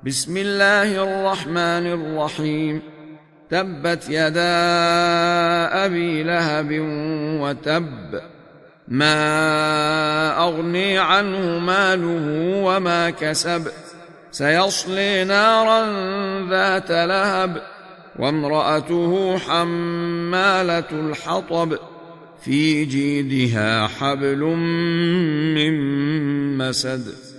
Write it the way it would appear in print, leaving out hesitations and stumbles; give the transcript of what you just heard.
بسم الله الرحمن الرحيم. تبت يدا أبي لهب وتب، ما أغني عنه ماله وما كسب، سيصلي نارا ذات لهب، وامرأته حمالة الحطب، في جيدها حبل من مسد.